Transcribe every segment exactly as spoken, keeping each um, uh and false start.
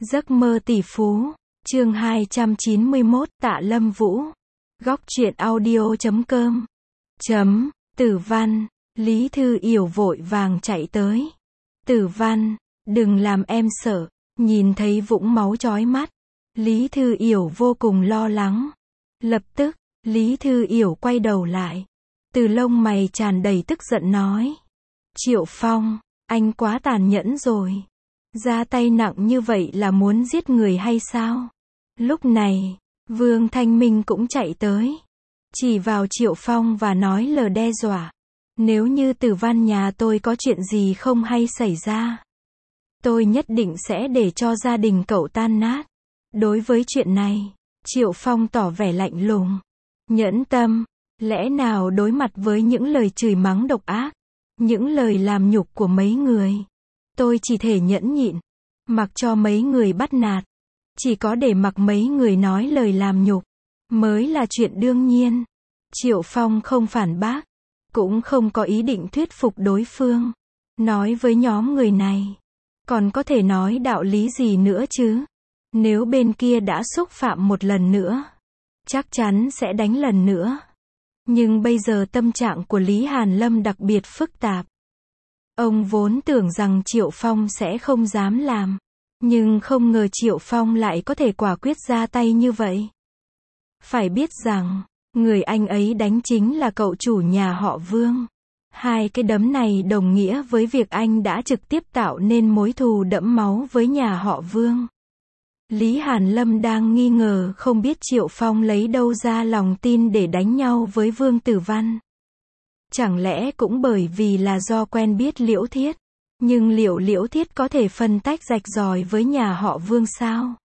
Giấc mơ tỷ phú, chương hai trăm chín mươi mốt, Tạ Lâm Vũ. Góc truyện audio chấm com. Chấm, Tử Văn, Lý Thư Yểu vội vàng chạy tới. Tử Văn, đừng làm em sợ, nhìn thấy vũng máu chói mắt. Lý Thư Yểu vô cùng lo lắng. Lập tức, Lý Thư Yểu quay đầu lại. Từ lông mày tràn đầy tức giận nói. Triệu Phong, anh quá tàn nhẫn rồi. Ra tay nặng như vậy là muốn giết người hay sao? Lúc này, Vương Thanh Minh cũng chạy tới. Chỉ vào Triệu Phong và nói lời đe dọa. Nếu như Tử Văn nhà tôi có chuyện gì không hay xảy ra, tôi nhất định sẽ để cho gia đình cậu tan nát. Đối với chuyện này, Triệu Phong tỏ vẻ lạnh lùng. Nhẫn tâm, lẽ nào đối mặt với những lời chửi mắng độc ác, những lời làm nhục của mấy người, tôi chỉ thể nhẫn nhịn, mặc cho mấy người bắt nạt. Chỉ có để mặc mấy người nói lời làm nhục, mới là chuyện đương nhiên. Triệu Phong không phản bác, cũng không có ý định thuyết phục đối phương. Nói với nhóm người này, còn có thể nói đạo lý gì nữa chứ? Nếu bên kia đã xúc phạm một lần nữa, chắc chắn sẽ đánh lần nữa. Nhưng bây giờ tâm trạng của Lý Hàn Lâm đặc biệt phức tạp. Ông vốn tưởng rằng Triệu Phong sẽ không dám làm, nhưng không ngờ Triệu Phong lại có thể quả quyết ra tay như vậy. Phải biết rằng, người anh ấy đánh chính là cậu chủ nhà họ Vương. Hai cái đấm này đồng nghĩa với việc anh đã trực tiếp tạo nên mối thù đẫm máu với nhà họ Vương. Lý Hàn Lâm đang nghi ngờ không biết Triệu Phong lấy đâu ra lòng tin để đánh nhau với Vương Tử Văn. Chẳng lẽ cũng bởi vì là do quen biết Liễu Thiết? Nhưng liệu Liễu Thiết có thể phân tách rạch ròi với nhà họ Vương sao?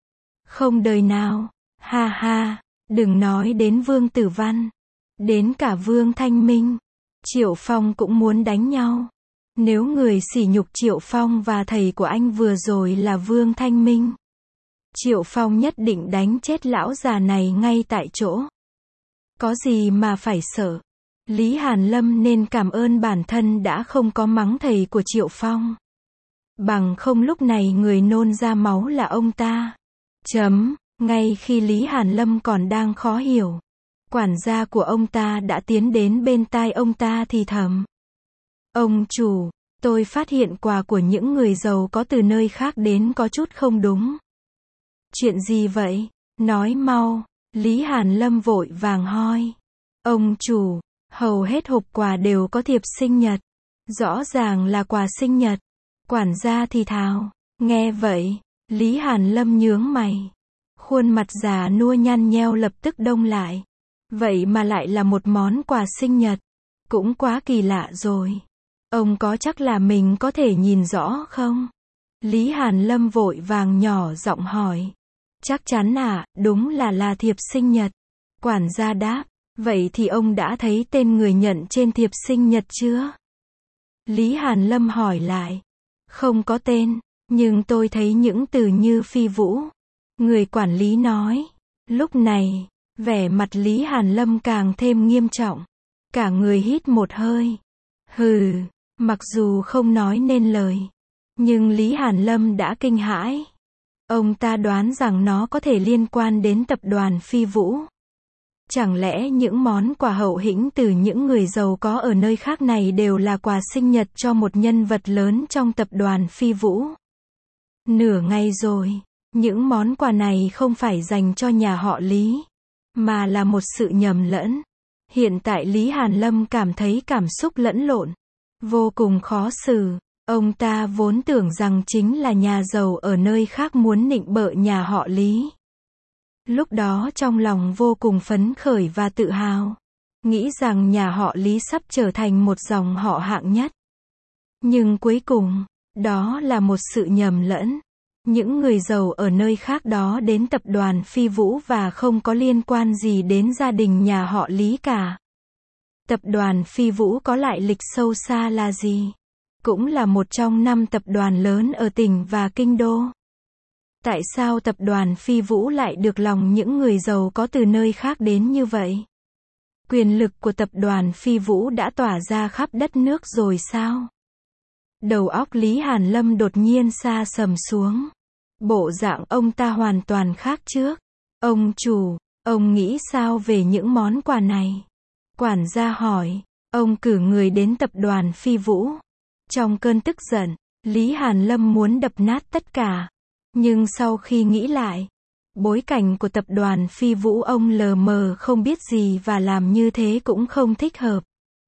Không đời nào. Ha ha, đừng nói đến Vương Tử Văn, đến cả Vương Thanh Minh, Triệu Phong cũng muốn đánh nhau. Nếu người sỉ nhục Triệu Phong và thầy của anh vừa rồi là Vương Thanh Minh, Triệu Phong nhất định đánh chết lão già này ngay tại chỗ. Có gì mà phải sợ? Lý Hàn Lâm nên cảm ơn bản thân đã không có mắng thầy của Triệu Phong. Bằng không lúc này người nôn ra máu là ông ta. Chấm, ngay khi Lý Hàn Lâm còn đang khó hiểu, quản gia của ông ta đã tiến đến bên tai ông ta thì thầm. Ông chủ, tôi phát hiện quà của những người giàu có từ nơi khác đến có chút không đúng. Chuyện gì vậy? Nói mau. Lý Hàn Lâm vội vàng hỏi. Ông chủ, hầu hết hộp quà đều có thiệp sinh nhật. Rõ ràng là quà sinh nhật. Quản gia thì thào. Nghe vậy, Lý Hàn Lâm nhướng mày. Khuôn mặt già nua nhăn nheo lập tức đông lại. Vậy mà lại là một món quà sinh nhật. Cũng quá kỳ lạ rồi. Ông có chắc là mình có thể nhìn rõ không? Lý Hàn Lâm vội vàng nhỏ giọng hỏi. Chắc chắn à, đúng là là thiệp sinh nhật. Quản gia đáp. Vậy thì ông đã thấy tên người nhận trên thiệp sinh nhật chưa? Lý Hàn Lâm hỏi lại. Không có tên, nhưng tôi thấy những từ như Phi Vũ. Người quản lý nói. Lúc này, vẻ mặt Lý Hàn Lâm càng thêm nghiêm trọng. Cả người hít một hơi. Hừ, mặc dù không nói nên lời, nhưng Lý Hàn Lâm đã kinh hãi. Ông ta đoán rằng nó có thể liên quan đến tập đoàn Phi Vũ. Chẳng lẽ những món quà hậu hĩnh từ những người giàu có ở nơi khác này đều là quà sinh nhật cho một nhân vật lớn trong tập đoàn Phi Vũ? Nửa ngày rồi, những món quà này không phải dành cho nhà họ Lý, mà là một sự nhầm lẫn. Hiện tại Lý Hàn Lâm cảm thấy cảm xúc lẫn lộn, vô cùng khó xử. Ông ta vốn tưởng rằng chính là nhà giàu ở nơi khác muốn nịnh bợ nhà họ Lý. Lúc đó trong lòng vô cùng phấn khởi và tự hào, nghĩ rằng nhà họ Lý sắp trở thành một dòng họ hạng nhất. Nhưng cuối cùng, đó là một sự nhầm lẫn. Những người giàu ở nơi khác đó đến tập đoàn Phi Vũ và không có liên quan gì đến gia đình nhà họ Lý cả. Tập đoàn Phi Vũ có lại lịch sâu xa là gì? Cũng là một trong năm tập đoàn lớn ở tỉnh và kinh đô. Tại sao tập đoàn Phi Vũ lại được lòng những người giàu có từ nơi khác đến như vậy? Quyền lực của tập đoàn Phi Vũ đã tỏa ra khắp đất nước rồi sao? Đầu óc Lý Hàn Lâm đột nhiên sa sầm xuống. Bộ dạng ông ta hoàn toàn khác trước. Ông chủ, ông nghĩ sao về những món quà này? Quản gia hỏi. Ông cử người đến tập đoàn Phi Vũ. Trong cơn tức giận, Lý Hàn Lâm muốn đập nát tất cả. Nhưng sau khi nghĩ lại, bối cảnh của tập đoàn Phi Vũ ông lờ mờ không biết gì và làm như thế cũng không thích hợp.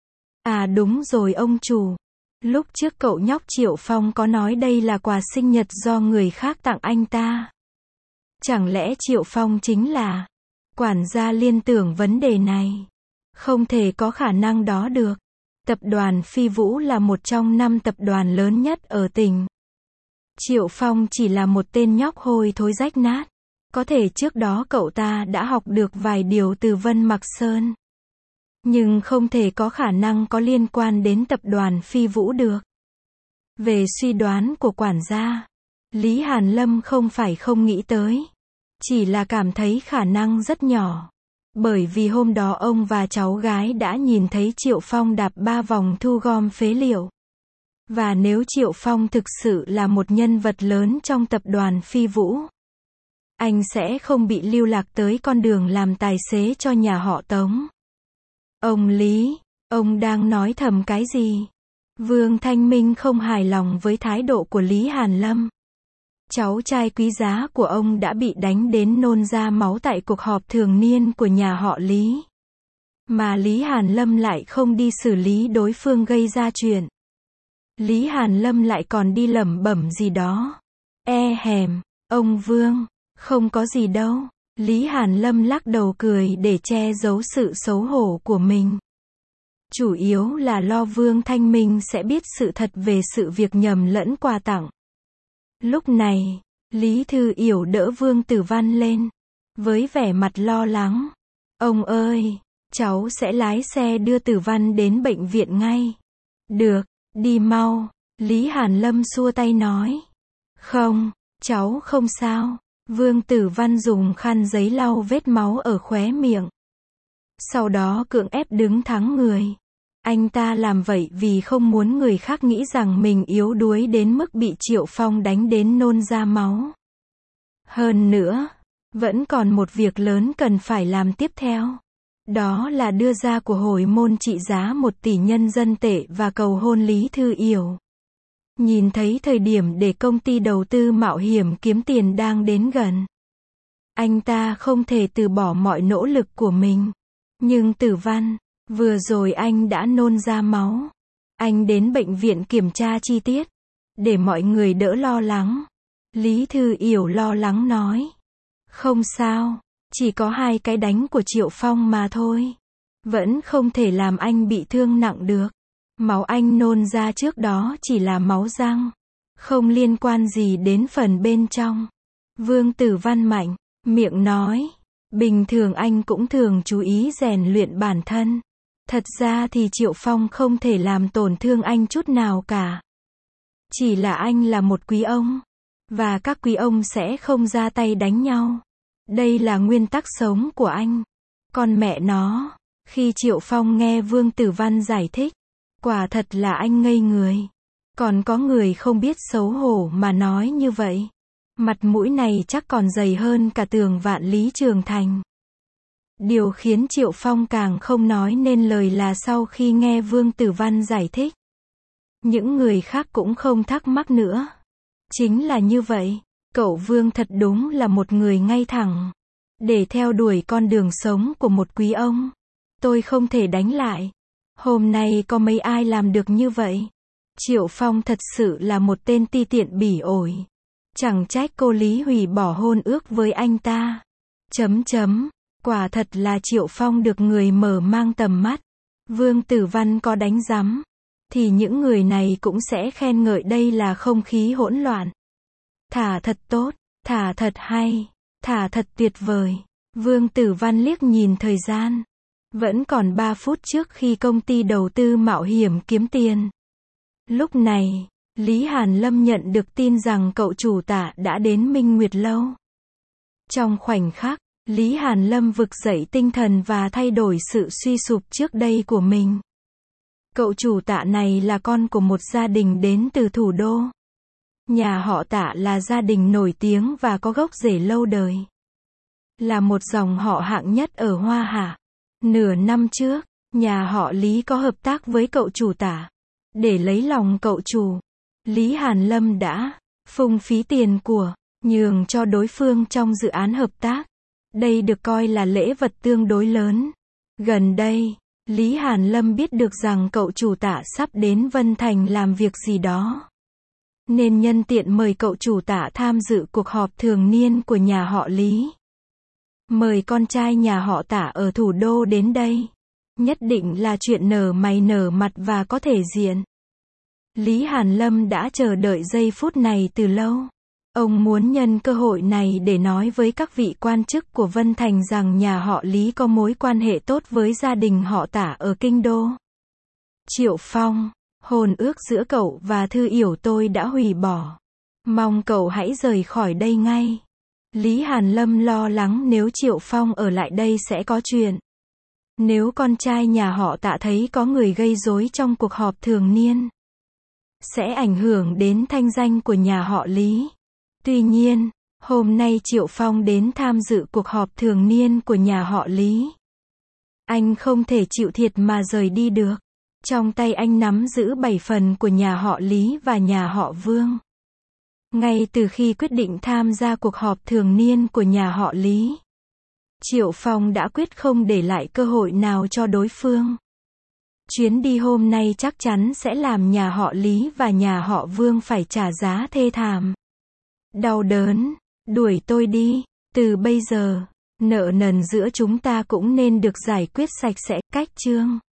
À đúng rồi ông chủ. Lúc trước cậu nhóc Triệu Phong có nói đây là quà sinh nhật do người khác tặng anh ta. Chẳng lẽ Triệu Phong chính là... Quản gia liên tưởng vấn đề này. Không thể có khả năng đó được. Tập đoàn Phi Vũ là một trong năm tập đoàn lớn nhất ở tỉnh. Triệu Phong chỉ là một tên nhóc hôi thối rách nát. Có thể trước đó cậu ta đã học được vài điều từ Vân Mặc Sơn. Nhưng không thể có khả năng có liên quan đến tập đoàn Phi Vũ được. Về suy đoán của quản gia, Lý Hàn Lâm không phải không nghĩ tới. Chỉ là cảm thấy khả năng rất nhỏ. Bởi vì hôm đó ông và cháu gái đã nhìn thấy Triệu Phong đạp ba vòng thu gom phế liệu. Và nếu Triệu Phong thực sự là một nhân vật lớn trong tập đoàn Phi Vũ, anh sẽ không bị lưu lạc tới con đường làm tài xế cho nhà họ Tống. Ông Lý, ông đang nói thầm cái gì? Vương Thanh Minh không hài lòng với thái độ của Lý Hàn Lâm. Cháu trai quý giá của ông đã bị đánh đến nôn ra máu tại cuộc họp thường niên của nhà họ Lý. Mà Lý Hàn Lâm lại không đi xử lý đối phương gây ra chuyện. Lý Hàn Lâm lại còn đi lẩm bẩm gì đó. E hèm, ông Vương, không có gì đâu. Lý Hàn Lâm lắc đầu cười để che giấu sự xấu hổ của mình. Chủ yếu là lo Vương Thanh Minh sẽ biết sự thật về sự việc nhầm lẫn quà tặng. Lúc này, Lý Thư Yểu đỡ Vương Tử Văn lên, với vẻ mặt lo lắng. Ông ơi, cháu sẽ lái xe đưa Tử Văn đến bệnh viện ngay. Được, đi mau, Lý Hàn Lâm xua tay nói. Không, cháu không sao. Vương Tử Văn dùng khăn giấy lau vết máu ở khóe miệng. Sau đó cưỡng ép đứng thẳng người. Anh ta làm vậy vì không muốn người khác nghĩ rằng mình yếu đuối đến mức bị Triệu Phong đánh đến nôn ra máu. Hơn nữa, vẫn còn một việc lớn cần phải làm tiếp theo. Đó là đưa ra của hồi môn trị giá một tỷ nhân dân tệ và cầu hôn Lý Thư Yểu. Nhìn thấy thời điểm để công ty đầu tư mạo hiểm kiếm tiền đang đến gần. Anh ta không thể từ bỏ mọi nỗ lực của mình. Nhưng Tử Văn, vừa rồi anh đã nôn ra máu. Anh đến bệnh viện kiểm tra chi tiết. Để mọi người đỡ lo lắng. Lý Thư Yểu lo lắng nói. Không sao, chỉ có hai cái đánh của Triệu Phong mà thôi. Vẫn không thể làm anh bị thương nặng được. Máu anh nôn ra trước đó chỉ là máu răng. Không liên quan gì đến phần bên trong. Vương Tử Văn mạnh, miệng nói. Bình thường anh cũng thường chú ý rèn luyện bản thân. Thật ra thì Triệu Phong không thể làm tổn thương anh chút nào cả. Chỉ là anh là một quý ông. Và các quý ông sẽ không ra tay đánh nhau. Đây là nguyên tắc sống của anh. Còn mẹ nó, khi Triệu Phong nghe Vương Tử Văn giải thích, quả thật là anh ngây người. Còn có người không biết xấu hổ mà nói như vậy. Mặt mũi này chắc còn dày hơn cả tường Vạn Lý Trường Thành. Điều khiến Triệu Phong càng không nói nên lời là sau khi nghe Vương Tử Văn giải thích, những người khác cũng không thắc mắc nữa. Chính là như vậy, cậu Vương thật đúng là một người ngay thẳng. Để theo đuổi con đường sống của một quý ông, tôi không thể đánh lại. Hôm nay có mấy ai làm được như vậy? Triệu Phong thật sự là một tên ti tiện bỉ ổi. Chẳng trách cô Lý hủy bỏ hôn ước với anh ta. Chấm chấm, quả thật là Triệu Phong được người mở mang tầm mắt. Vương Tử Văn có đánh rắm, thì những người này cũng sẽ khen ngợi đây là không khí hỗn loạn. Thả thật tốt, thả thật hay, thả thật tuyệt vời. Vương Tử Văn liếc nhìn thời gian. Vẫn còn ba phút trước khi công ty đầu tư mạo hiểm kiếm tiền. Lúc này, Lý Hàn Lâm nhận được tin rằng cậu chủ tả đã đến Minh Nguyệt Lâu. Trong khoảnh khắc, Lý Hàn Lâm vực dậy tinh thần và thay đổi sự suy sụp trước đây của mình. Cậu chủ tạ này là con của một gia đình đến từ thủ đô. Nhà họ Tạ là gia đình nổi tiếng và có gốc rễ lâu đời. Là một dòng họ hạng nhất ở Hoa Hạ. Nửa năm trước, nhà họ Lý có hợp tác với cậu chủ Tạ. Để lấy lòng cậu chủ, Lý Hàn Lâm đã phung phí tiền của, nhường cho đối phương trong dự án hợp tác. Đây được coi là lễ vật tương đối lớn. Gần đây, Lý Hàn Lâm biết được rằng cậu chủ Tạ sắp đến Vân Thành làm việc gì đó. Nên nhân tiện mời cậu chủ Tạ tham dự cuộc họp thường niên của nhà họ Lý. Mời con trai nhà họ Tạ ở thủ đô đến đây. Nhất định là chuyện nở mày nở mặt và có thể diện. Lý Hàn Lâm đã chờ đợi giây phút này từ lâu. Ông muốn nhân cơ hội này để nói với các vị quan chức của Vân Thành rằng nhà họ Lý có mối quan hệ tốt với gia đình họ Tạ ở Kinh Đô. Triệu Phong, hôn ước giữa cậu và Thư Yểu tôi đã hủy bỏ. Mong cậu hãy rời khỏi đây ngay. Lý Hàn Lâm lo lắng nếu Triệu Phong ở lại đây sẽ có chuyện. Nếu con trai nhà họ Tạ thấy có người gây rối trong cuộc họp thường niên, sẽ ảnh hưởng đến thanh danh của nhà họ Lý. Tuy nhiên, hôm nay Triệu Phong đến tham dự cuộc họp thường niên của nhà họ Lý. Anh không thể chịu thiệt mà rời đi được. Trong tay anh nắm giữ bảy phần của nhà họ Lý và nhà họ Vương. Ngay từ khi quyết định tham gia cuộc họp thường niên của nhà họ Lý, Triệu Phong đã quyết không để lại cơ hội nào cho đối phương. Chuyến đi hôm nay chắc chắn sẽ làm nhà họ Lý và nhà họ Vương phải trả giá thê thảm. Đau đớn, đuổi tôi đi. Từ bây giờ, nợ nần giữa chúng ta cũng nên được giải quyết sạch sẽ. Cách chương